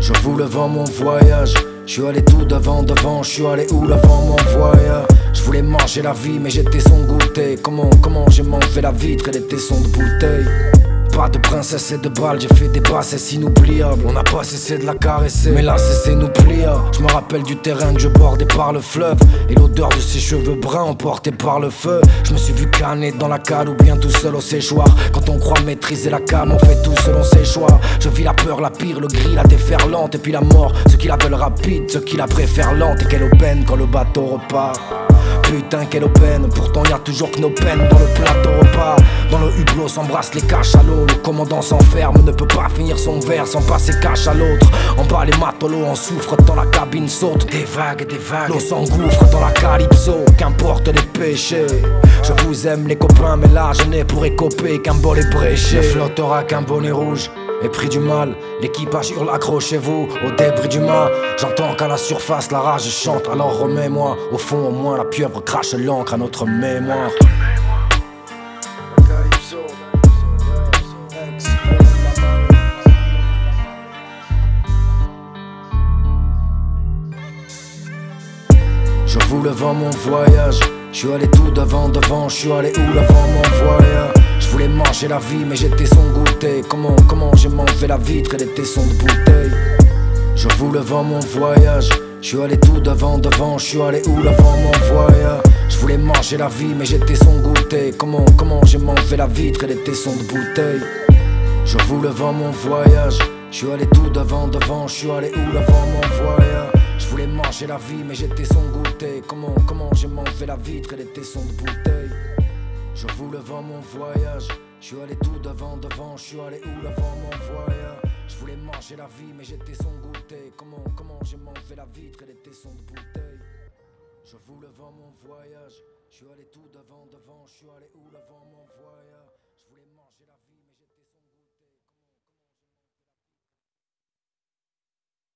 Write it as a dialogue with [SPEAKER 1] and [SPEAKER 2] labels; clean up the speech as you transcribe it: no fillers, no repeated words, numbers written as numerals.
[SPEAKER 1] Je vous le vends mon voyage. Je suis allé tout devant, je suis allé où devant mon voyage. Je voulais manger la vie mais j'étais son goûter. Comment j'ai mangé la vitre et les tessons de bouteille. Pas de princesse et de balles, j'ai fait des bassesses inoubliables. On n'a pas cessé de la caresser, mais là c'est nous plia. Je me rappelle du terrain que je bordais par le fleuve et l'odeur de ses cheveux bruns emportés par le feu. Je me suis vu caner dans la cale ou bien tout seul au séchoir. Quand on croit maîtriser la calme, on fait tout selon ses choix. Je vis la peur, la pire, le gris, la déferlante et puis la mort. Ceux qui la veulent rapide, ceux qui la préfèrent lente. Et quelle aubaine quand le bateau repart. Putain quelle aubaine, pourtant y'a toujours que nos peines dans le plateau repas. Dans le hublot s'embrassent les cachalots. Le commandant s'enferme, ne peut pas finir son verre sans passer cache à l'autre. En bas les matelots en souffrent dans la cabine saute. Des vagues, l'eau s'engouffre dans la calypso. Qu'importe les péchés, je vous aime les copains, mais là je n'ai pour écoper qu'un bol ébréché. Ne flottera qu'un bonnet rouge et pris du mal, l'équipage hurle accrochez-vous au débris du mât. J'entends qu'à la surface la rage chante, alors remets-moi. Au fond au moins la pieuvre crache l'encre à notre mémoire. Je vous le vends mon voyage. Je suis allé tout devant, je suis allé où devant mon voyage. Je voulais manger la vie mais j'étais son goûter. Comment j'ai mangé la vitre et les tessons de bouteille. Je vous le vends mon voyage. Je suis allé tout devant, je suis allé où devant mon voyage. Je voulais manger la vie mais j'étais son goûter. Comment j'ai mangé la vitre et les tessons de bouteille. Je vous le vends mon voyage. Je suis allé tout devant, je suis allé où devant mon voyage. Je voulais manger la vie mais j'étais son goûter. Comment j'ai mangé la vitre et les tessons de bouteille. Je vous le vends mon voyage. Je suis allé tout devant, je suis allé où devant mon voyage. Je voulais manger la vie mais j'étais son goûter. Comment j'ai mangé la vitre et les tessons de bouteille. Je vous le vends mon voyage. Je suis allé tout devant, je suis allé où devant mon voyage.